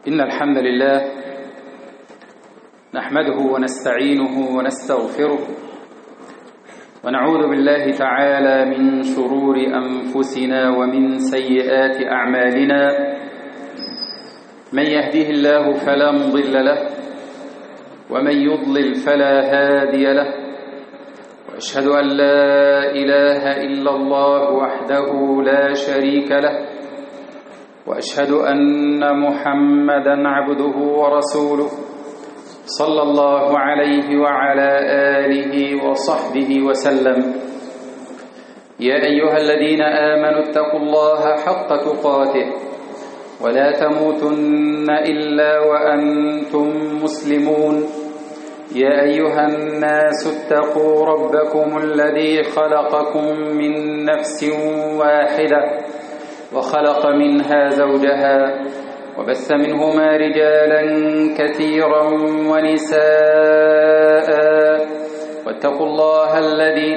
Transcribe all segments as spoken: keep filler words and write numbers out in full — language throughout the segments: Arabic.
إن الحمد لله نحمده ونستعينه ونستغفره ونعوذ بالله تعالى من شرور أنفسنا ومن سيئات أعمالنا. من يهده الله فلا مضل له ومن يضلل فلا هادي له، وأشهد أن لا إله إلا الله وحده لا شريك له، وأشهد أن محمدًا عبده ورسوله صلى الله عليه وعلى آله وصحبه وسلم. يا أيها الذين آمنوا اتقوا الله حق تقاته ولا تموتن إلا وأنتم مسلمون. يا أيها الناس اتقوا ربكم الذي خلقكم من نفس واحدة وخلق منها زوجها وبث منهما رجالا كثيرا ونساء، واتقوا الله الذي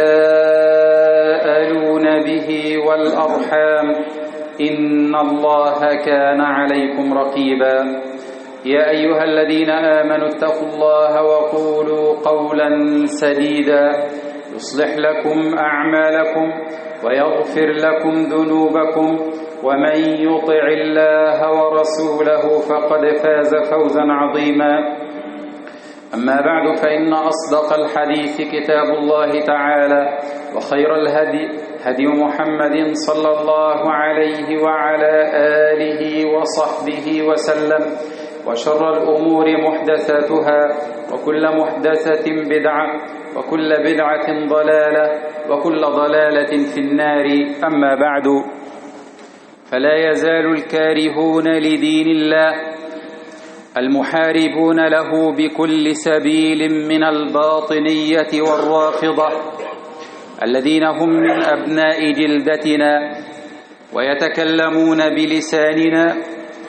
تساءلون به والأرحام إن الله كان عليكم رقيبا. يا أيها الذين آمنوا اتقوا الله وقولوا قولا سديدا يصلح لكم أعمالكم ويغفر لكم ذنوبكم، ومن يطع الله ورسوله فقد فاز فوزا عظيما. أما بعد، فإن أصدق الحديث كتاب الله تعالى، وخير الهدي هدي محمد صلى الله عليه وعلى آله وصحبه وسلم، وشر الأمور محدثاتها، وكل محدثة بدعة، وكل بدعة ضلالة، وكل ضلالة في النار. أما بعد، فلا يزال الكارهون لدين الله المحاربون له بكل سبيل من الباطنية والرافضة الذين هم من أبناء جلدتنا ويتكلمون بلساننا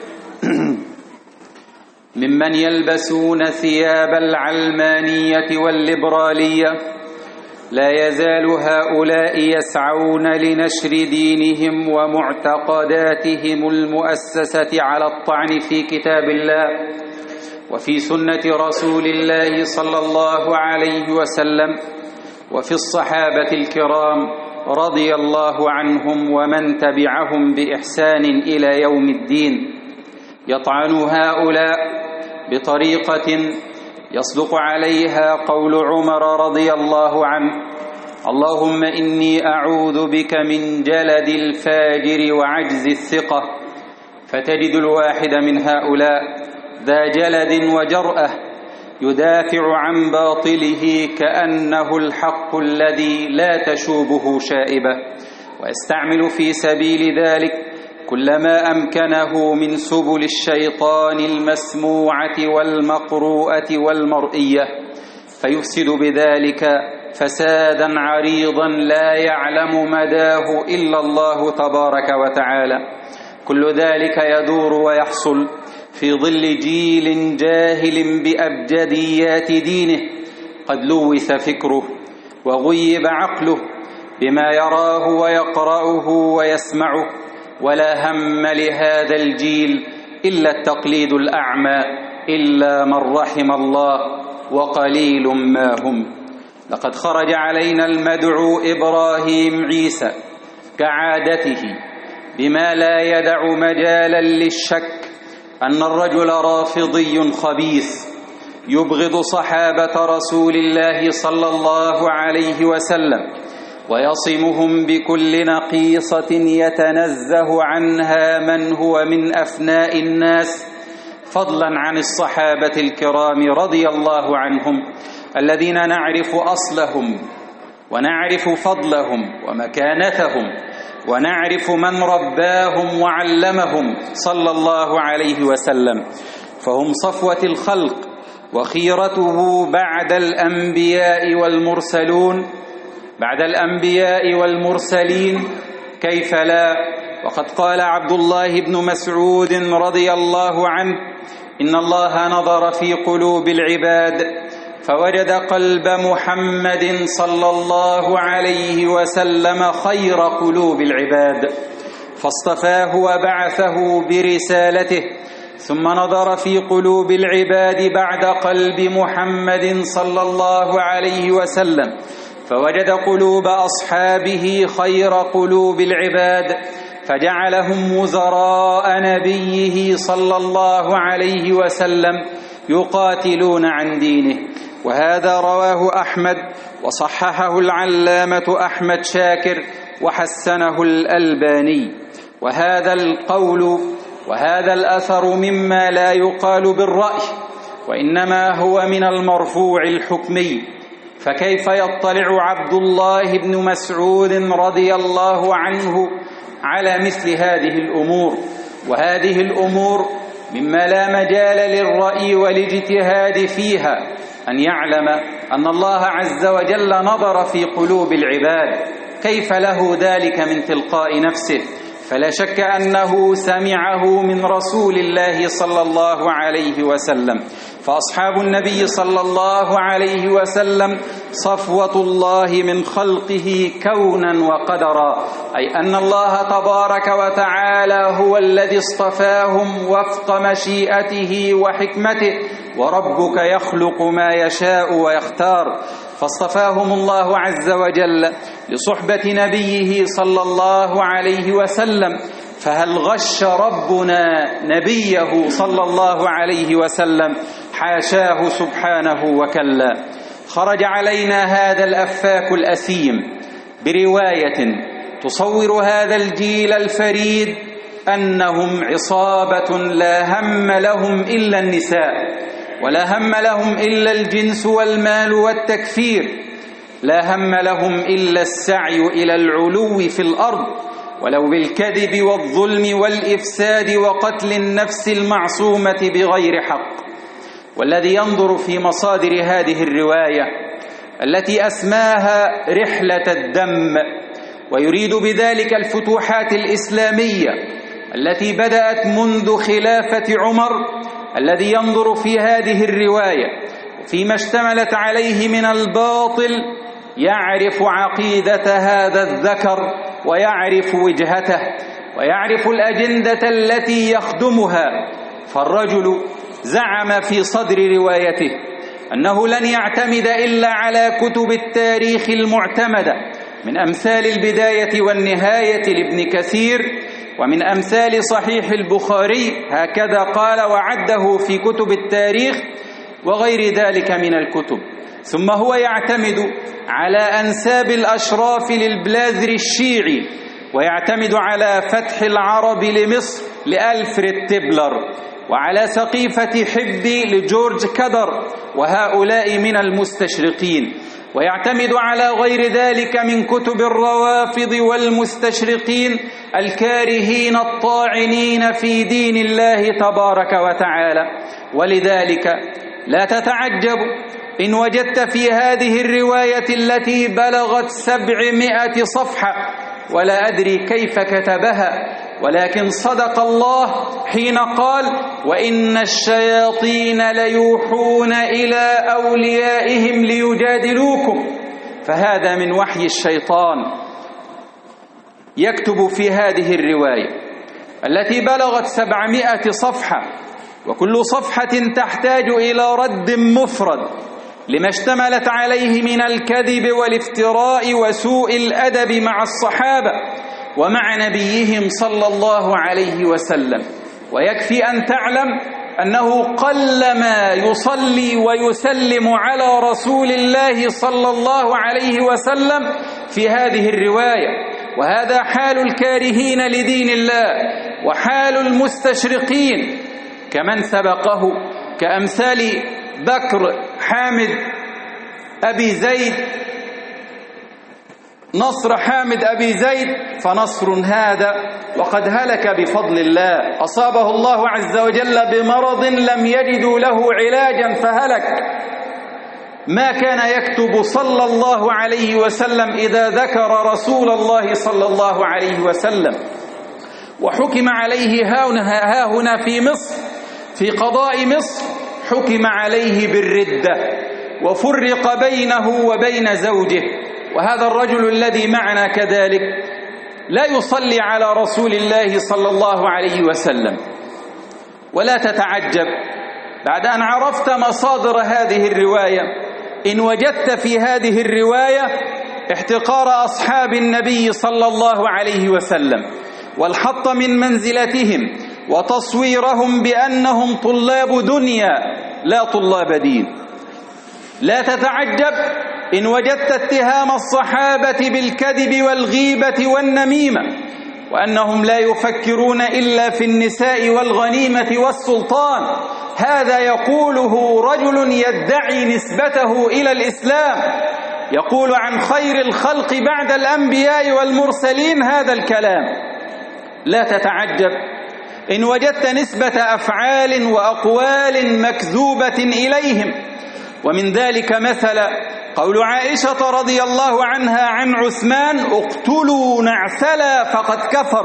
ممن يلبسون ثياب العلمانية والليبرالية. لا يزال هؤلاء يسعون لنشر دينهم ومعتقداتهم المؤسسة على الطعن في كتاب الله وفي سنة رسول الله صلى الله عليه وسلم وفي الصحابة الكرام رضي الله عنهم ومن تبعهم بإحسان إلى يوم الدين. يطعن هؤلاء بطريقة يصدق عليها قول عمر رضي الله عنه: اللهم إني أعوذ بك من جلد الفاجر وعجز الثقة. فتجد الواحد من هؤلاء ذا جلد وجرأة يدافع عن باطله كأنه الحق الذي لا تشوبه شائبة، ويستعمل في سبيل ذلك كل ما أمكنه من سبل الشيطان المسموعة والمقروءة والمرئية، فيفسد بذلك فسادا عريضا لا يعلم مداه إلا الله تبارك وتعالى. كل ذلك يدور ويحصل في ظل جيل جاهل بأبجديات دينه، قد لوث فكره وغيب عقله بما يراه ويقرأه ويسمعه، ولا هم لهذا الجيل إلا التقليد الأعمى، إلا من رحم الله وقليل ما هم. لقد خرج علينا المدعو إبراهيم عيسى كعادته بما لا يدع مجالا للشك أن الرجل رافضي خبيث يبغض صحابة رسول الله صلى الله عليه وسلم ويصمهم بكل نقيصة يتنزه عنها من هو من أفناء الناس، فضلا عن الصحابة الكرام رضي الله عنهم الذين نعرف أصلهم ونعرف فضلهم ومكانتهم، ونعرف من رباهم وعلمهم صلى الله عليه وسلم، فهم صفوة الخلق وخيرته بعد الأنبياء والمرسلون بعد الأنبياء والمرسلين. كيف لا؟ وقد قال عبد الله بن مسعود رضي الله عنه: إن الله نظر في قلوب العباد فوجد قلب محمد صلى الله عليه وسلم خير قلوب العباد، فاصطفاه وبعثه برسالته ثم نظر في قلوب العباد بعد قلب محمد صلى الله عليه وسلم فوجد قلوب أصحابه خير قلوب العباد، فجعلهم وزراء نبيه صلى الله عليه وسلم يقاتلون عن دينه. وهذا رواه أحمد وصححه العلامة أحمد شاكر وحسنه الألباني. وهذا القول وهذا الأثر مما لا يقال بالرأي، وإنما هو من المرفوع الحكمي. فكيف يطلع عبد الله بن مسعود رضي الله عنه على مثل هذه الأمور؟ وهذه الأمور مما لا مجال للرأي والاجتهاد فيها، أن يعلم أن الله عز وجل نظر في قلوب العباد، كيف له ذلك من تلقاء نفسه؟ فلا شك أنه سمعه من رسول الله صلى الله عليه وسلم. فأصحاب النبي صلى الله عليه وسلم صفوة الله من خلقه كونا وقدرا، أي أن الله تبارك وتعالى هو الذي اصطفاهم وفق مشيئته وحكمته، وربك يخلق ما يشاء ويختار. فاصطفاهم الله عز وجل لصحبة نبيه صلى الله عليه وسلم. فهل غش ربنا نبيه صلى الله عليه وسلم؟ حاشاه سبحانه وكلا. خرج علينا هذا الأفاك الأثيم برواية تصور هذا الجيل الفريد أنهم عصابة لا هم لهم إلا النساء، ولا هم لهم إلا الجنس والمال والتكفير، لا هم لهم إلا السعي إلى العلو في الأرض، ولو بالكذب والظلم والإفساد وقتل النفس المعصومة بغير حق. والذي ينظر في مصادر هذه الرواية التي أسماها رحلة الدم، ويريد بذلك الفتوحات الإسلامية التي بدأت منذ خلافة عمر، الذي ينظر في هذه الرواية فيما اشتملت عليه من الباطل يعرف عقيدة هذا الذكر، ويعرف وجهته، ويعرف الأجندة التي يخدمها. فالرجل زعم في صدر روايته أنه لن يعتمد إلا على كتب التاريخ المعتمدة من أمثال البداية والنهاية لابن كثير، ومن أمثال صحيح البخاري، هكذا قال وعده في كتب التاريخ، وغير ذلك من الكتب. ثم هو يعتمد على أنساب الأشراف للبلاذر الشيعي، ويعتمد على فتح العرب لمصر لألفريد تيبلر، وعلى سقيفة حبي لجورج كدر، وهؤلاء من المستشرقين، ويعتمد على غير ذلك من كتب الروافض والمستشرقين الكارهين الطاعنين في دين الله تبارك وتعالى. ولذلك لا تتعجب إن وجدت في هذه الرواية التي بلغت سبعمائة صفحة، ولا أدري كيف كتبها، ولكن صدق الله حين قال وإن الشياطين ليوحون إلى أوليائهم ليجادلوكم. فهذا من وحي الشيطان يكتب في هذه الرواية التي بلغت سبعمائة صفحة، وكل صفحة تحتاج إلى رد مفرد لما اشتملت عليه من الكذب والافتراء وسوء الأدب مع الصحابة ومع نبيهم صلى الله عليه وسلم. ويكفي أن تعلم أنه قلما يصلي ويسلم على رسول الله صلى الله عليه وسلم في هذه الرواية. وهذا حال الكارهين لدين الله وحال المستشرقين كمن سبقه، كأمثال بكر حامد أبي زيد، نصر حامد أبي زيد، فنصر هذا وقد هلك بفضل الله، أصابه الله عز وجل بمرض لم يجدوا له علاجا فهلك. ما كان يكتب صلى الله عليه وسلم إذا ذكر رسول الله صلى الله عليه وسلم. وحكم عليه ها هنا في مصر في قضاء مصر، حكم عليه بالردة، وفرق بينه وبين زوجه. وهذا الرجل الذي معنا كذلك لا يصلي على رسول الله صلى الله عليه وسلم، ولا تتعجب بعد أن عرفت مصادر هذه الرواية إن وجدت في هذه الرواية احتقار أصحاب النبي صلى الله عليه وسلم والحط من منزلتهم وتصويرهم بأنهم طلاب دنيا لا طلاب دين. لا تتعجب إن وجدت اتهام الصحابة بالكذب والغيبة والنميمة وأنهم لا يفكرون إلا في النساء والغنيمة والسلطان. هذا يقوله رجل يدعي نسبته إلى الإسلام، يقول عن خير الخلق بعد الأنبياء والمرسلين هذا الكلام. لا تتعجب إن وجدت نسبة أفعال وأقوال مكذوبة إليهم، ومن ذلك مثلا قول عائشة رضي الله عنها عن عثمان: اقتلوا نعسلا فقد كفر.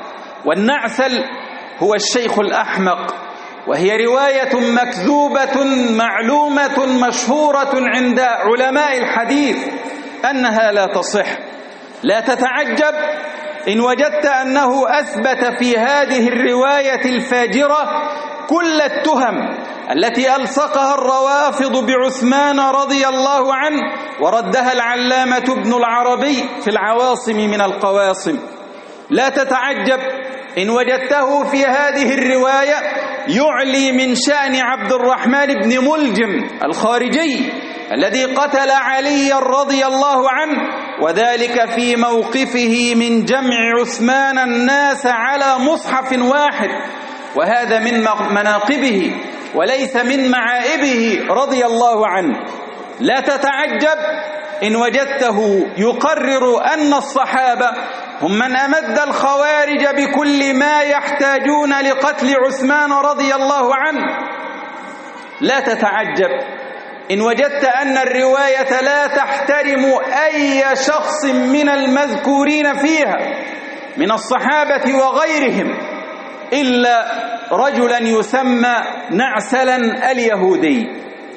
والنعسل هو الشيخ الأحمق، وهي رواية مكذوبة معلومة مشهورة عند علماء الحديث أنها لا تصح. لا تتعجب إن وجدت أنه أثبت في هذه الرواية الفاجرة كل التهم التي ألصقها الروافض بعثمان رضي الله عنه وردها العلامة ابن العربي في العواصم من القواصم. لا تتعجب إن وجدته في هذه الرواية يعلي من شأن عبد الرحمن بن ملجم الخارجي الذي قتل علي رضي الله عنه، وذلك في موقفه من جمع عثمان الناس على مصحف واحد، وهذا من مناقبه وليس من معائبه رضي الله عنه. لا تتعجب إن وجدته يقرر أن الصحابة هم من أمد الخوارج بكل ما يحتاجون لقتل عثمان رضي الله عنه. لا تتعجب إن وجدت أن الرواية لا تحترم أي شخص من المذكورين فيها من الصحابة وغيرهم إلا رجلا يسمى نعسلا اليهودي،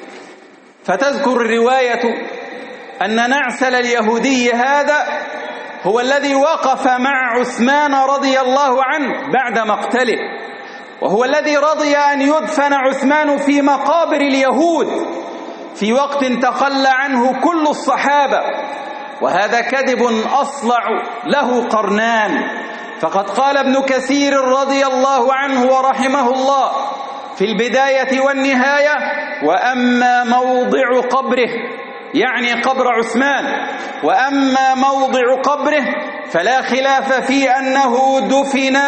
فتذكر الرواية أن نعسل اليهودي هذا هو الذي وقف مع عثمان رضي الله عنه بعد مقتله، وهو الذي رضي أن يدفن عثمان في مقابر اليهود في وقت تخلى عنه كل الصحابة. وهذا كذب أصلع له قرنان، فقد قال ابن كثير رضي الله عنه ورحمه الله في البداية والنهاية: وأما موضع قبره، يعني قبر عثمان، وأما موضع قبره فلا خلاف في أنه دفن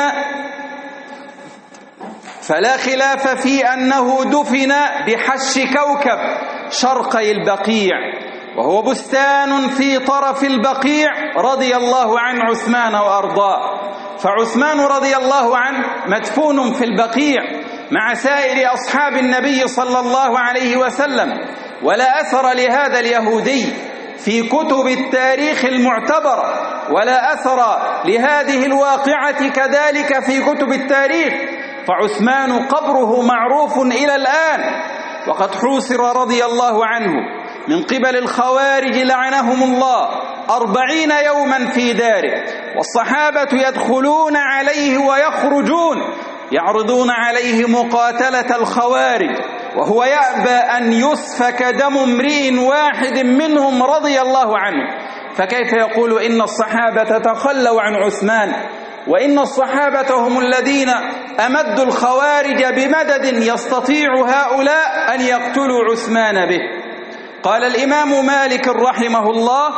فلا خلاف في أنه دفن بحش كوكب شرقي البقيع، وهو بستان في طرف البقيع رضي الله عن عثمان وأرضاه. فعثمان رضي الله عنه مدفون في البقيع مع سائر أصحاب النبي صلى الله عليه وسلم، ولا أثر لهذا اليهودي في كتب التاريخ المعتبرة، ولا أثر لهذه الواقعة كذلك في كتب التاريخ، فعثمان قبره معروف إلى الآن، وقد حوصر رضي الله عنه من قبل الخوارج لعنهم الله أربعين يوما في داره، والصحابة يدخلون عليه ويخرجون يعرضون عليه مقاتلة الخوارج، وهو يأبى أن يسفك دم امرئ واحد منهم رضي الله عنه. فكيف يقول إن الصحابة تخلوا عن عثمان وإن الصحابة هم الذين أمدوا الخوارج بمدد يستطيع هؤلاء أن يقتلوا عثمان به؟ قال الإمام مالك رحمه الله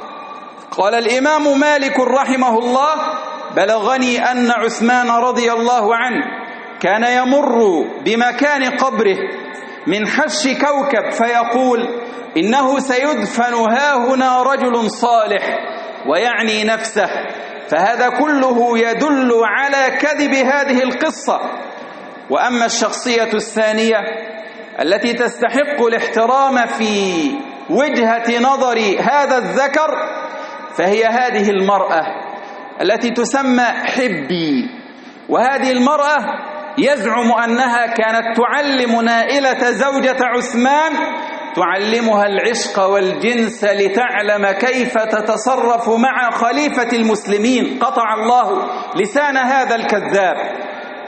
قال الإمام مالك رحمه الله: بلغني أن عثمان رضي الله عنه كان يمر بمكان قبره من حش كوكب فيقول: إنه سيدفن هاهنا رجل صالح، ويعني نفسه. فهذا كله يدل على كذب هذه القصة. وأما الشخصية الثانية التي تستحق الاحترام في وجهة نظر هذا الذكر فهي هذه المرأة التي تسمى حبي. وهذه المرأة يزعم أنها كانت تعلم نائلة زوجة عثمان، تعلمها العشق والجنس لتعلم كيف تتصرف مع خليفة المسلمين. قطع الله لسان هذا الكذاب.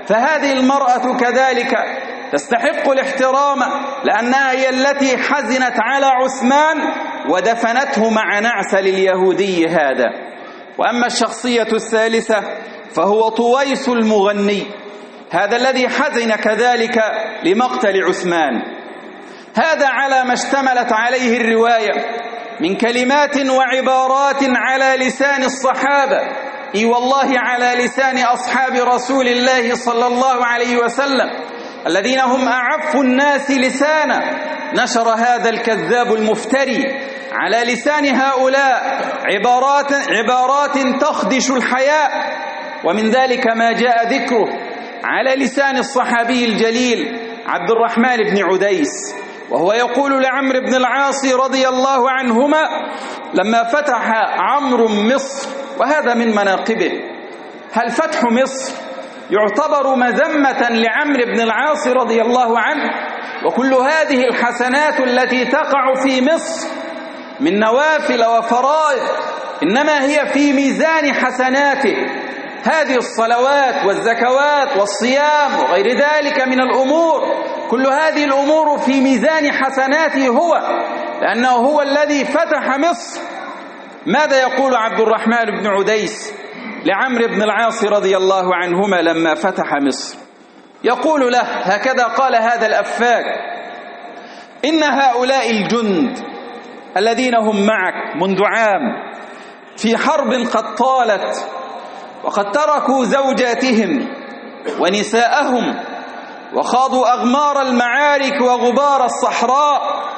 فهذه المرأة كذلك تستحق الاحترام، لأنها هي التي حزنت على عثمان ودفنته مع نعسل اليهودي هذا. وأما الشخصية الثالثة فهو طويس المغني، هذا الذي حزن كذلك لمقتل عثمان. هذا على ما اشتملت عليه الرواية من كلمات وعبارات على لسان الصحابة، اي والله على لسان أصحاب رسول الله صلى الله عليه وسلم الذين هم أعف الناس لسانا. نشر هذا الكذاب المفتري على لسان هؤلاء عبارات, عبارات تخدش الحياء، ومن ذلك ما جاء ذكره على لسان الصحابي الجليل عبد الرحمن بن عديس، وهو يقول لعمرو بن العاص رضي الله عنهما لما فتح عمرو مصر، وهذا من مناقبه. هل فتح مصر يعتبر مذمة لعمرو بن العاص رضي الله عنه؟ وكل هذه الحسنات التي تقع في مصر من نوافل وفرائض إنما هي في ميزان حسناته، هذه الصلوات والزكوات والصيام وغير ذلك من الأمور، كل هذه الأمور في ميزان حسناته هو، لأنه هو الذي فتح مصر. ماذا يقول عبد الرحمن بن عديس لعمرو بن العاص رضي الله عنهما لما فتح مصر؟ يقول له هكذا قال هذا الأفاك: إن هؤلاء الجند الذين هم معك منذ عام في حرب قد طالت، وقد تركوا زوجاتهم ونساءهم وخاضوا أغمار المعارك وغبار الصحراء،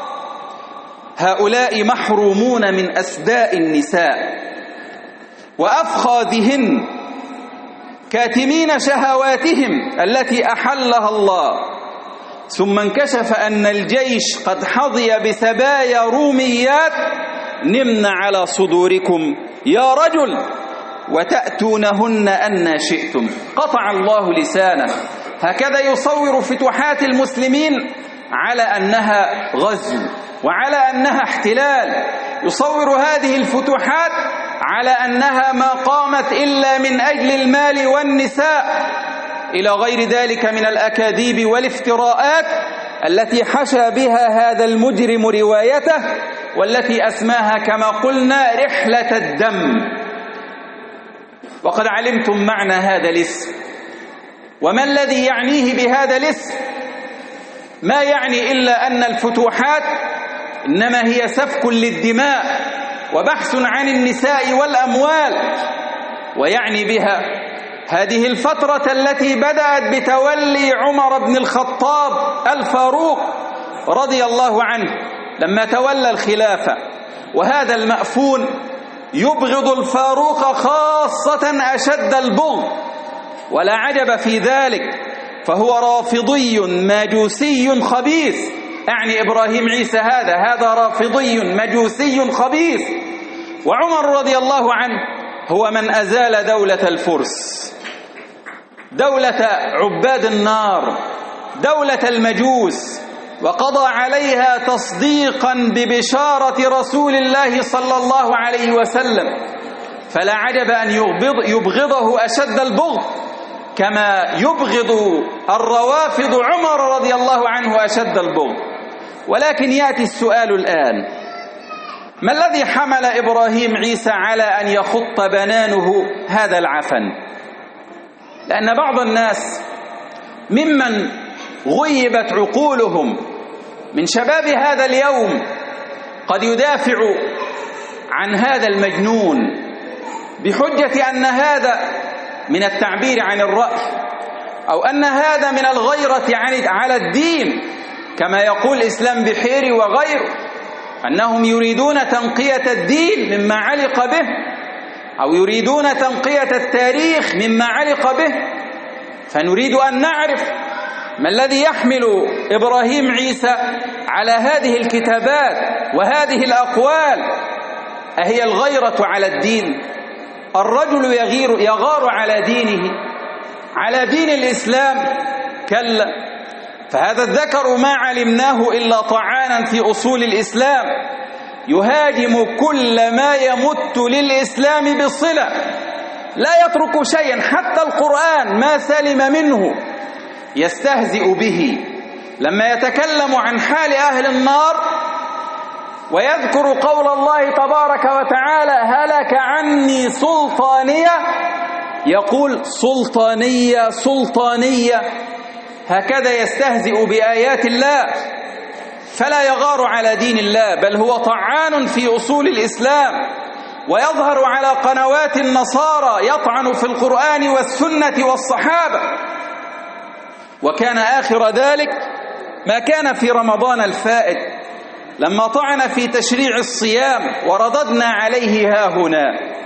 هؤلاء محرومون من أسداء النساء وأفخاذهن، كاتمين شهواتهم التي أحلها الله. ثم انكشف أن الجيش قد حظي بسبايا روميات، نمن على صدوركم يا رجل وتأتونهن أن شئتم. قطع الله لسانه. هكذا يصور فتوحات المسلمين على أنها غزو وعلى أنها احتلال، يصور هذه الفتوحات على أنها ما قامت إلا من أجل المال والنساء، إلى غير ذلك من الأكاذيب والافتراءات التي حشى بها هذا المجرم روايته، والتي أسماها كما قلنا رحلة الدم. وقد علمتم معنى هذا الاسم، وما الذي يعنيه بهذا الاسم؟ ما يعني إلا أن الفتوحات إنما هي سفك للدماء وبحث عن النساء والأموال، ويعني بها هذه الفترة التي بدأت بتولي عمر بن الخطاب الفاروق رضي الله عنه لما تولى الخلافة، وهذا المأفون يبغض الفاروق خاصة أشد البغض، ولا عجب في ذلك، فهو رافضي مجوسي خبيث، أعني إبراهيم عيسى هذا هذا رافضي مجوسي خبيث. وعمر رضي الله عنه هو من أزال دولة الفرس، دولة عباد النار، دولة المجوس، وقضى عليها تصديقا ببشارة رسول الله صلى الله عليه وسلم، فلا عجب أن يبغض يبغضه أشد البغض، كما يبغض الروافض عمر رضي الله عنه أشد البغض. ولكن يأتي السؤال الآن: ما الذي حمل إبراهيم عيسى على أن يخط بنانه هذا العفن؟ لأن بعض الناس ممن غيبت عقولهم من شباب هذا اليوم قد يدافع عن هذا المجنون بحجة أن هذا من التعبير عن الرأي، أو أن هذا من الغيرة على الدين، كما يقول إسلام بحيري وغيره، أنهم يريدون تنقية الدين مما علق به، أو يريدون تنقية التاريخ مما علق به. فنريد أن نعرف ما الذي يحمل إبراهيم عيسى على هذه الكتابات وهذه الأقوال. أهي الغيرة على الدين؟ الرجل يغير يغار على دينه، على دين الإسلام؟ كلا، فهذا الذكر ما علمناه إلا طعانا في أصول الإسلام، يهاجم كل ما يمت للإسلام بصلة، لا يترك شيئا، حتى القرآن ما سلم منه يستهزئ به. لما يتكلم عن حال أهل النار ويذكر قول الله تبارك وتعالى هلك عني سلطانية، يقول سلطانية سلطانية، هكذا يستهزئ بآيات الله، فلا يغار على دين الله، بل هو طعان في أصول الإسلام، ويظهر على قنوات النصارى يطعن في القرآن والسنة والصحابة. وكان آخر ذلك ما كان في رمضان الفائت لما طعن في تشريع الصيام ورددنا عليه هاهنا.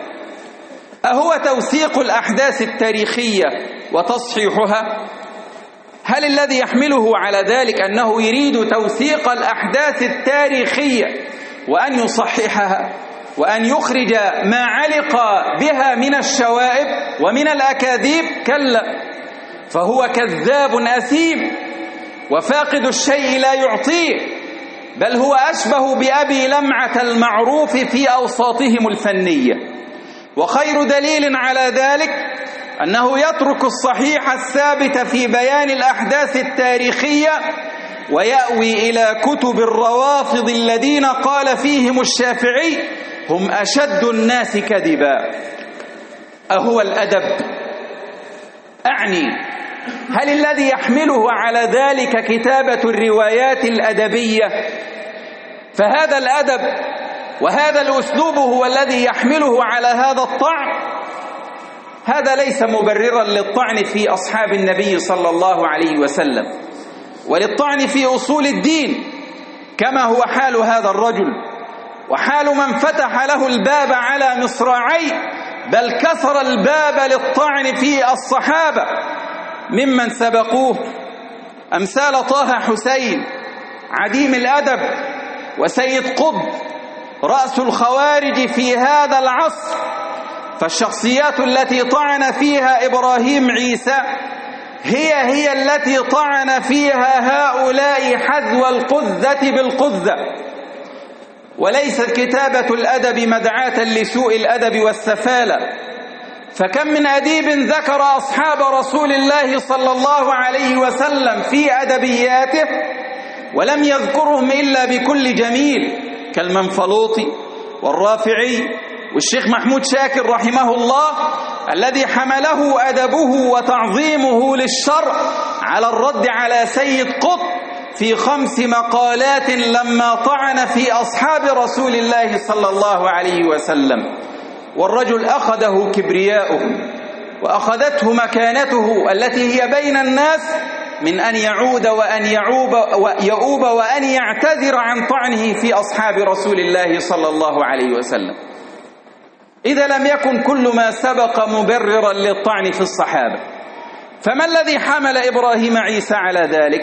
أهو توثيق الأحداث التاريخية وتصحيحها؟ هل الذي يحمله على ذلك أنه يريد توثيق الأحداث التاريخية وأن يصححها وأن يخرج ما علق بها من الشوائب ومن الأكاذيب؟ كلا، فهو كذاب أثيم وفاقد الشيء لا يعطيه، بل هو أشبه بأبي لمعة المعروف في أوساطهم الفنية. وخير دليل على ذلك أنه يترك الصحيح الثابت في بيان الأحداث التاريخية ويأوي إلى كتب الروافض الذين قال فيهم الشافعي هم أشد الناس كذبا. أهو الأدب؟ أعني هل الذي يحمله على ذلك كتابة الروايات الأدبية؟ فهذا الأدب وهذا الأسلوب هو الذي يحمله على هذا الطعن. هذا ليس مبررا للطعن في أصحاب النبي صلى الله عليه وسلم وللطعن في أصول الدين، كما هو حال هذا الرجل وحال من فتح له الباب على مصراعي، بل كسر الباب للطعن في الصحابة ممن سبقوه، أمثال طه حسين عديم الأدب وسيد قطب رأس الخوارج في هذا العصر. فالشخصيات التي طعن فيها إبراهيم عيسى هي هي التي طعن فيها هؤلاء حذو القذة بالقذة. وليست كتابة الأدب مدعاة لسوء الأدب والسفالة، فكم من أديب ذكر أصحاب رسول الله صلى الله عليه وسلم في أدبياته ولم يذكرهم إلا بكل جميل، كالمنفلوطي والرافعي والشيخ محمود شاكر رحمه الله، الذي حمله أدبه وتعظيمه للشرع على الرد على سيد قطب في خمس مقالات لما طعن في أصحاب رسول الله صلى الله عليه وسلم. والرجل أخذه كبرياؤه وأخذته مكانته التي هي بين الناس من أن يعود وأن يعوب ويؤوب وأن يعتذر عن طعنه في أصحاب رسول الله صلى الله عليه وسلم. إذا لم يكن كل ما سبق مبررا للطعن في الصحابة، فما الذي حمل إبراهيم عيسى على ذلك؟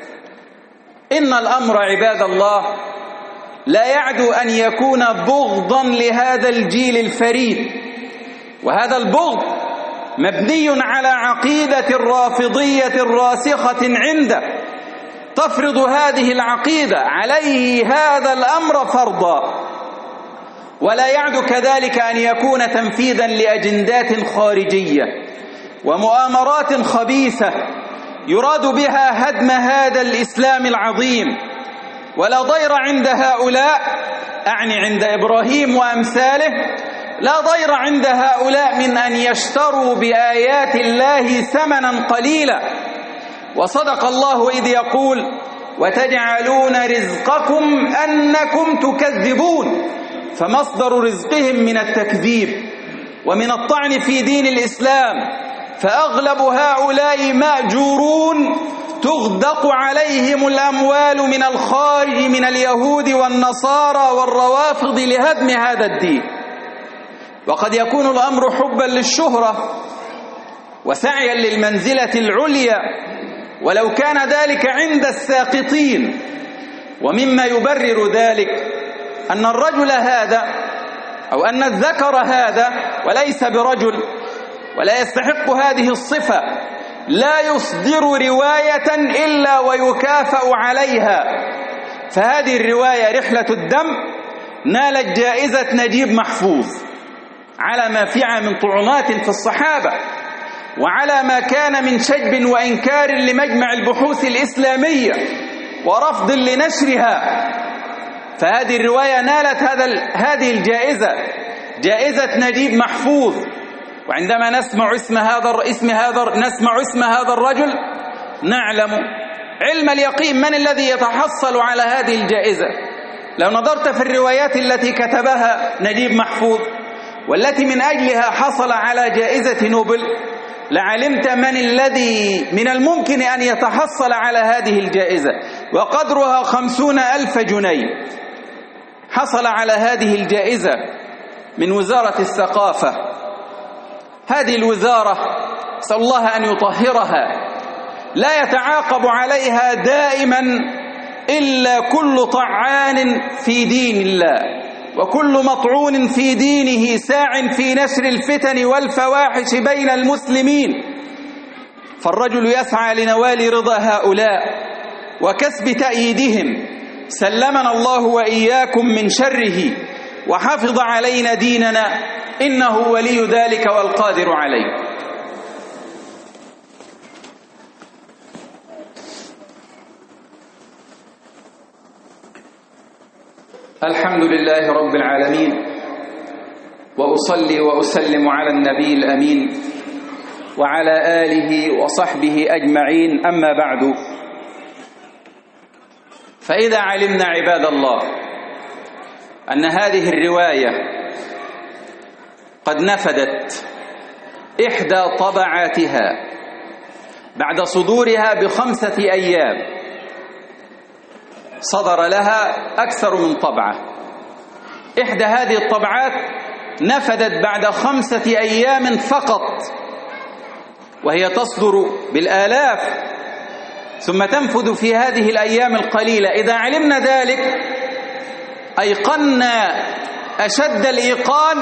إن الأمر عباد الله لا يعدو أن يكون بغضا لهذا الجيل الفريد، وهذا البغض مبني على عقيدة الرافضية راسخة عنده تفرض هذه العقيدة عليه هذا الأمر فرضا، ولا يعد كذلك أن يكون تنفيذا لأجندات خارجية ومؤامرات خبيثة يراد بها هدم هذا الإسلام العظيم. ولا ضير عند هؤلاء، أعني عند إبراهيم وأمثاله، لا ضير عند هؤلاء من أن يشتروا بآيات الله ثمنا قليلا. وصدق الله إذ يقول وتجعلون رزقكم أنكم تكذبون، فمصدر رزقهم من التكذيب ومن الطعن في دين الإسلام، فأغلب هؤلاء مأجورون تغدق عليهم الأموال من الخارج من اليهود والنصارى والروافض لهدم هذا الدين. وقد يكون الأمر حبا للشهرة وسعيا للمنزلة العليا، ولو كان ذلك عند الساقطين. ومما يبرر ذلك أن الرجل هذا أو أن الذكر هذا وليس برجل ولا يستحق هذه الصفة لا يصدر رواية إلا ويكافأ عليها. فهذه الرواية رحلة الدم نالت جائزة نجيب محفوظ، على ما فيها من طعنات في الصحابة، وعلى ما كان من شجب وإنكار لمجمع البحوث الإسلامية ورفض لنشرها. فهذه الرواية نالت هذا هذه الجائزة، جائزة نجيب محفوظ. وعندما نسمع اسم هذا اسم هذا نسمع اسم هذا الرجل نعلم علم اليقين من الذي يتحصل على هذه الجائزة. لو نظرت في الروايات التي كتبها نجيب محفوظ والتي من أجلها حصل على جائزة نوبل لعلمت من الذي من الممكن أن يتحصل على هذه الجائزة، وقدرها خمسون ألف جنيه. حصل على هذه الجائزة من وزارة الثقافة. هذه الوزارة أسأل الله أن يطهرها، لا يتعاقب عليها دائما إلا كل طعان في دين الله، وكل مطعون في دينه ساع في نشر الفتن والفواحش بين المسلمين. فالرجل يسعى لنوال رضا هؤلاء وكسب تأييدهم. سلمنا الله وإياكم من شره وحفظ علينا ديننا، إنه ولي ذلك والقادر عليه. الحمد لله رب العالمين، وأصلي وأسلم على النبي الأمين وعلى آله وصحبه أجمعين، أما بعد. فإذا علمنا عباد الله أن هذه الرواية قد نفدت إحدى طبعاتها بعد صدورها بخمسة أيام، صدر لها أكثر من طبعة. إحدى هذه الطبعات نفدت بعد خمسة أيام فقط، وهي تصدر بالآلاف ثم تنفذ في هذه الأيام القليلة. إذا علمنا ذلك أيقنا أشد الإيقان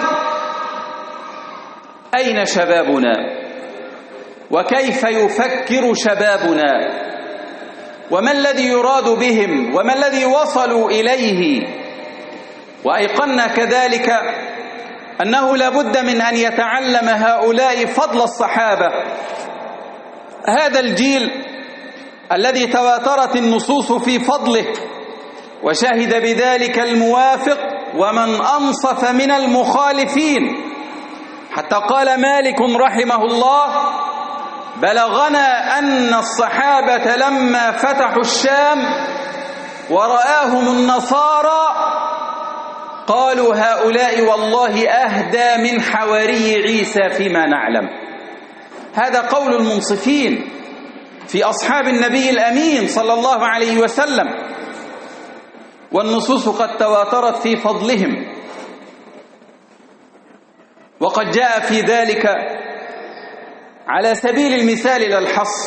أين شبابنا، وكيف يفكر شبابنا، وما الذي يراد بهم، وما الذي وصلوا إليه. وأيقنا كذلك أنه لابد من أن يتعلم هؤلاء فضل الصحابة، هذا الجيل الذي تواترت النصوص في فضله وشهد بذلك الموافق ومن أنصف من المخالفين. حتى قال مالك رحمه الله: بلغنا أن الصحابة لما فتحوا الشام ورآهم النصارى قالوا هؤلاء والله أهدى من حواري عيسى فيما نعلم. هذا قول المنصفين في أصحاب النبي الأمين صلى الله عليه وسلم، والنصوص قد تواترت في فضلهم. وقد جاء في ذلك على سبيل المثال لا الحصر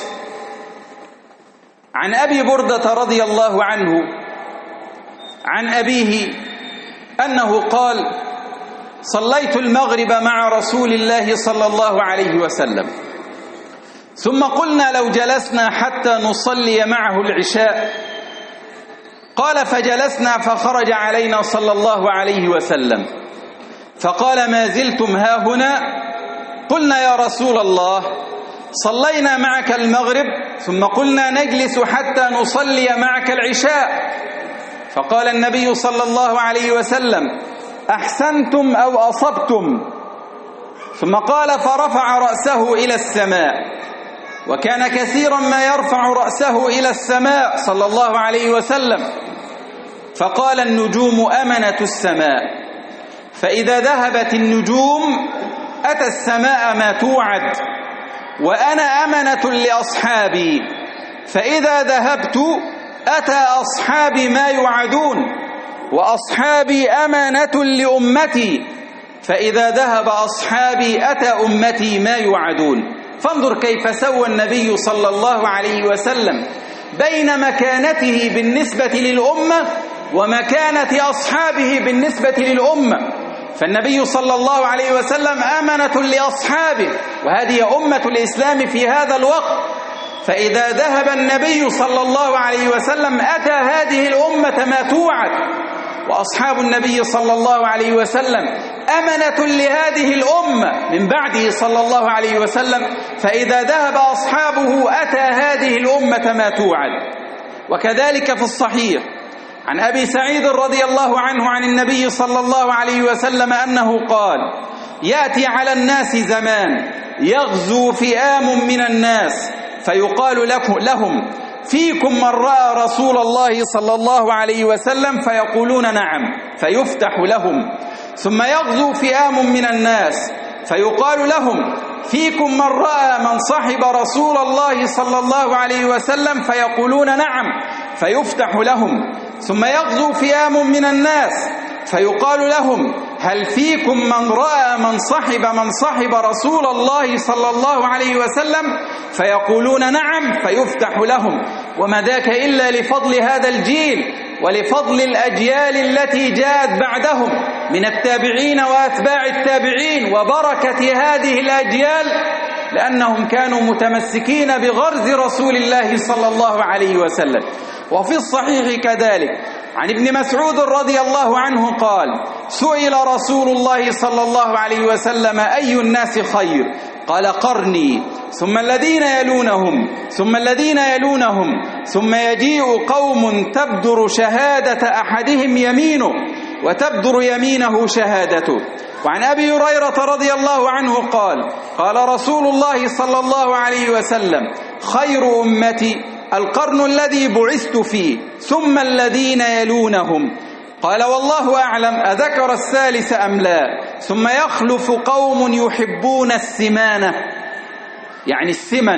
عن أبي بردة رضي الله عنه عن أبيه أنه قال: صليت المغرب مع رسول الله صلى الله عليه وسلم، ثم قلنا لو جلسنا حتى نصلي معه العشاء. قال: فجلسنا فخرج علينا صلى الله عليه وسلم فقال: ما زلتم هاهنا؟ قلنا: يا رسول الله صلينا معك المغرب ثم قلنا نجلس حتى نصلي معك العشاء. فقال النبي صلى الله عليه وسلم: أحسنتم أو أصبتم. ثم قال: فرفع رأسه إلى السماء، وكان كثيرا ما يرفع رأسه إلى السماء صلى الله عليه وسلم. فقال: النجوم أمنة السماء، فإذا ذهبت النجوم أتى السماء ما توعد، وأنا أمنة لأصحابي، فإذا ذهبت أتى أصحابي ما يوعدون، وأصحابي أمانة لأمتي، فإذا ذهب أصحابي أتى أمتي ما يوعدون. فانظر كيف سوى النبي صلى الله عليه وسلم بين مكانته بالنسبة للأمة ومكانة أصحابه بالنسبة للأمة. فالنبي صلى الله عليه وسلم أمانة لأصحابه، وهذه أمة الإسلام في هذا الوقت. فإذا ذهب النبي صلى الله عليه وسلم أتى هذه الأمة ما توعد، وأصحاب النبي صلى الله عليه وسلم أمنة لهذه الأمة من بعده صلى الله عليه وسلم، فإذا ذهب أصحابه أتى هذه الأمة ما توعد. وكذلك في الصحيح عن أبي سعيد رضي الله عنه عن النبي صلى الله عليه وسلم أنه قال: يأتي على الناس زمان يغزو فئام من الناس فيقال لهم: فيكم من رأى رسول الله صلى الله عليه وسلم؟ فيقولون: نعم، فيفتح لهم. ثم يغزو فئام من الناس فيقال لهم: فيكم من رأى من صحب رسول الله صلى الله عليه وسلم؟ فيقولون: نعم، فيفتح لهم. ثم يغزو فئام من الناس فيقال لهم: هل فيكم من رأى من صحب من صحب رسول الله صلى الله عليه وسلم؟ فيقولون: نعم، فيفتح لهم. وما ذاك إلا لفضل هذا الجيل ولفضل الأجيال التي جاءت بعدهم من التابعين وأتباع التابعين وبركة هذه الأجيال، لأنهم كانوا متمسكين بغرز رسول الله صلى الله عليه وسلم. وفي الصحيح كذلك عن ابن مسعود رضي الله عنه قال: سئل رسول الله صلى الله عليه وسلم: أي الناس خير؟ قال: قرني، ثم الذين يلونهم، ثم الذين يلونهم، ثم يجيء قوم تبدر شهادة أحدهم يمينه وتبدر يمينه شهادته. وعن أبي هريرة رضي الله عنه قال: قال رسول الله صلى الله عليه وسلم: خير أمتي القرن الذي بعثت فيه، ثم الذين يلونهم. قال: والله أعلم أذكر الثالث أم لا؟ ثم يخلف قوم يحبون السمانة، يعني السمن،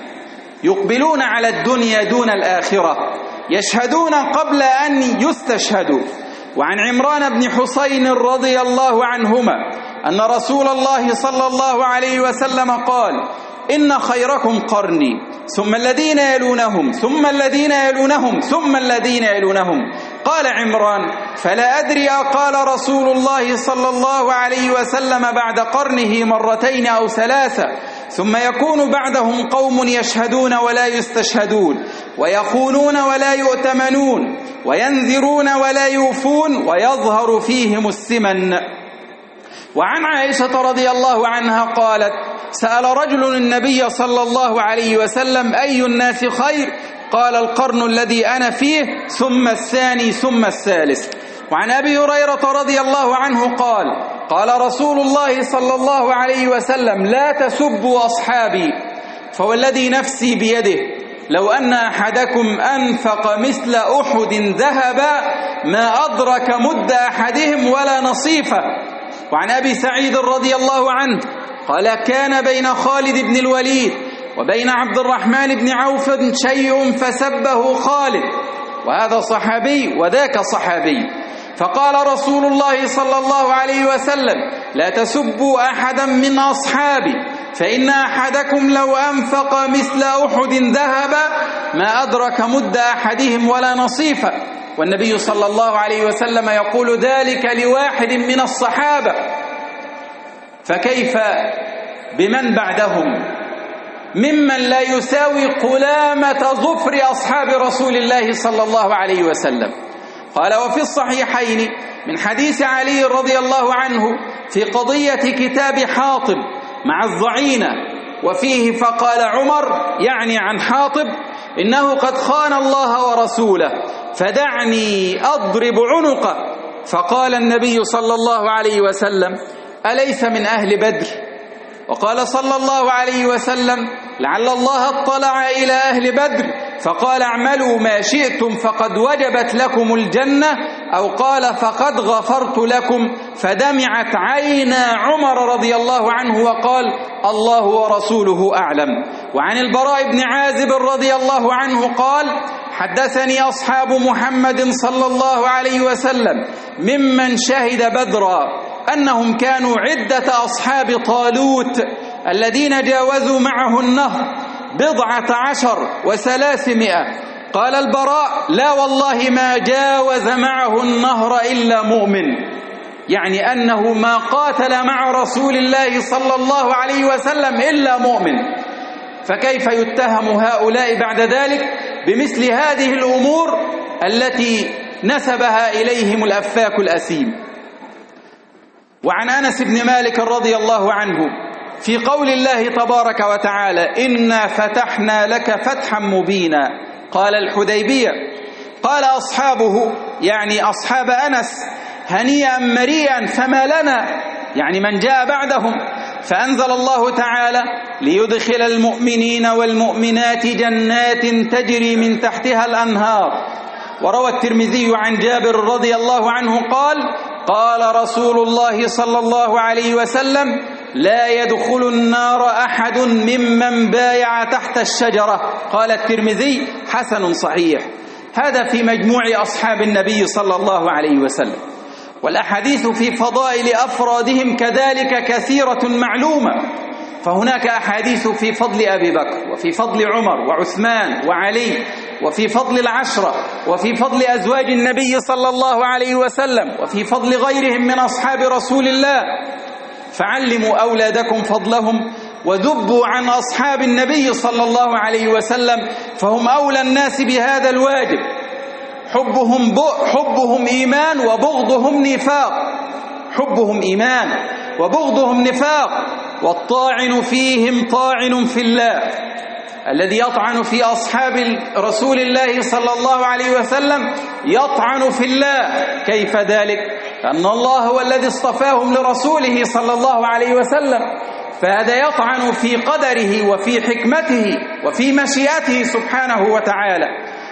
يقبلون على الدنيا دون الآخرة، يشهدون قبل أن يستشهدوا. وعن عمران بن حسين رضي الله عنهما أن رسول الله صلى الله عليه وسلم قال: إن خيركم قرني، ثم الذين يلونهم، ثم الذين يلونهم، ثم الذين يلونهم. قال عمران: فلا أدري أقال رسول الله صلى الله عليه وسلم بعد قرنه مرتين أو ثلاثة، ثم يكون بعدهم قوم يشهدون ولا يستشهدون، ويخونون ولا يؤتمنون، وينذرون ولا يوفون، ويظهر فيهم السمن. وعن عائشة رضي الله عنها قالت: سأل رجل النبي صلى الله عليه وسلم: أي الناس خير؟ قال: القرن الذي أنا فيه، ثم الثاني، ثم الثالث. وعن أبي هريرة رضي الله عنه قال: قال رسول الله صلى الله عليه وسلم: لا تسبوا أصحابي، فوالذي نفسي بيده لو أن أحدكم أنفق مثل أحد ذهبا ما أدرك مد أحدهم ولا نصيفه. وعن أبي سعيد رضي الله عنه قال: كان بين خالد بن الوليد وبين عبد الرحمن بن عوف شيء فسبه خالد، وهذا صحابي وذاك صحابي، فقال رسول الله صلى الله عليه وسلم: لا تسبوا أحدا من أصحابي، فإن أحدكم لو أنفق مثل أحد ذهبا ما أدرك مد أحدهم ولا نصيفه. والنبي صلى الله عليه وسلم يقول ذلك لواحد من الصحابة، فكيف بمن بعدهم ممن لا يساوي قلامة ظفر أصحاب رسول الله صلى الله عليه وسلم. قال: وفي الصحيحين من حديث علي رضي الله عنه في قضية كتاب حاطب مع الضعينة، وفيه: فقال عمر، يعني عن حاطب: إنه قد خان الله ورسوله، فدعني أضرب عنقه. فقال النبي صلى الله عليه وسلم: أليس من أهل بدر؟ وقال صلى الله عليه وسلم: لعل الله اطلع إلى أهل بدر فقال: اعملوا ما شئتم فقد وجبت لكم الجنة، أو قال: فقد غفرت لكم. فدمعت عينا عمر رضي الله عنه وقال: الله ورسوله أعلم. وعن البراء بن عازب رضي الله عنه قال: حدثني أصحاب محمد صلى الله عليه وسلم ممن شهد بدرا أنهم كانوا عدة أصحاب طالوت الذين جاوزوا معه النهر بضعة عشر وثلاثمائة. قال البراء: لا والله ما جاوز معه النهر إلا مؤمن، يعني أنه ما قاتل مع رسول الله صلى الله عليه وسلم إلا مؤمن. فكيف يتهم هؤلاء بعد ذلك بمثل هذه الأمور التي نسبها إليهم الأفاك الأثيم. وعن أنس بن مالك رضي الله عنه في قول الله تبارك وتعالى: إنا فتحنا لك فتحا مبينا، قال الحديبية. قال أصحابه يعني أصحاب أنس: هنيئا مريئا فما لنا، يعني من جاء بعدهم. فأنزل الله تعالى: ليدخل المؤمنين والمؤمنات جنات تجري من تحتها الأنهار. وروى الترمذي عن جابر رضي الله عنه قال: قال رسول الله صلى الله عليه وسلم: لا يدخل النار أحد ممن بايع تحت الشجرة. قال الترمذي: حسن صحيح. هذا في مجموع أصحاب النبي صلى الله عليه وسلم. والأحاديث في فضائل أفرادهم كذلك كثيرة معلومة، فهناك أحاديث في فضل أبي بكر، وفي فضل عمر وعثمان وعلي، وفي فضل العشرة، وفي فضل أزواج النبي صلى الله عليه وسلم، وفي فضل غيرهم من أصحاب رسول الله. فعلموا أولادكم فضلهم، وذبوا عن أصحاب النبي صلى الله عليه وسلم، فهم أولى الناس بهذا الواجب. حبهم حبهم إيمان وبغضهم نفاق، حبهم إيمان وبغضهم نفاق. والطاعن فيهم طاعن في الله. الذي يطعن في أصحاب رسول الله صلى الله عليه وسلم يطعن في الله. كيف ذلك؟ أن الله هو الذي اصطفاهم لرسوله صلى الله عليه وسلم، فهذا يطعن في قدره وفي حكمته وفي مشيئته سبحانه وتعالى.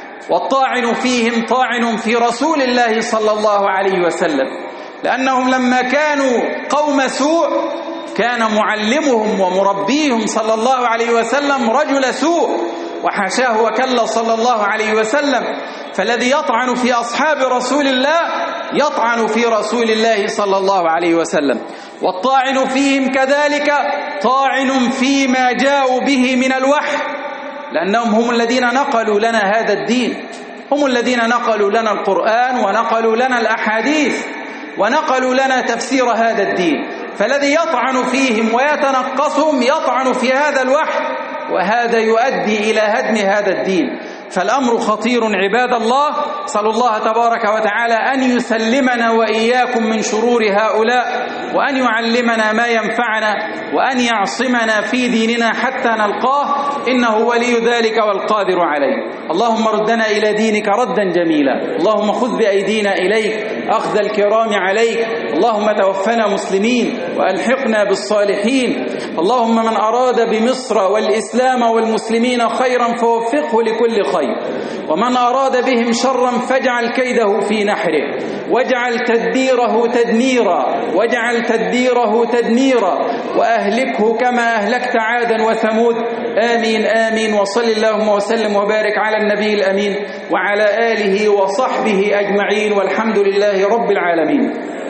والطاعن فيهم طاعن في رسول الله صلى الله عليه وسلم، لأنهم لما كانوا قوم سوء كان معلمهم ومربيهم صلى الله عليه وسلم رجل سوء، وحاشاه وكلا صلى الله عليه وسلم. فالذي يطعن في أصحاب رسول الله يطعن في رسول الله صلى الله عليه وسلم. والطاعن فيهم كذلك طاعن فيما جاءوا به من الوحي، لأنهم هم الذين نقلوا لنا هذا الدين، هم الذين نقلوا لنا القرآن ونقلوا لنا الأحاديث ونقلوا لنا تفسير هذا الدين. فالذي يطعن فيهم ويتنقصهم يطعن في هذا الوحي، وهذا يؤدي إلى هدم هذا الدين. فالأمر خطير عباد الله. صلى الله تبارك وتعالى أن يسلمنا وإياكم من شرور هؤلاء، وأن يعلمنا ما ينفعنا، وأن يعصمنا في ديننا حتى نلقاه، إنه ولي ذلك والقادر عليه. اللهم ردنا إلى دينك ردا جميلا، اللهم خذ بأيدينا إليك أخذ الكرام عليك. اللهم توفنا مسلمين وألحقنا بالصالحين. اللهم من أراد بمصر والإسلام والمسلمين خيرا فوفقه لكل خير، ومن أراد بهم شرا فاجعل كيده في نحره، واجعل تدبيره تدميرا، واجعل تدبيره تدميرا، وأهلكه كما أهلكت عادا وثمود. آمين آمين. وصل اللهم وسلم وبارك على النبي الأمين وعلى آله وصحبه أجمعين، والحمد لله رب العالمين.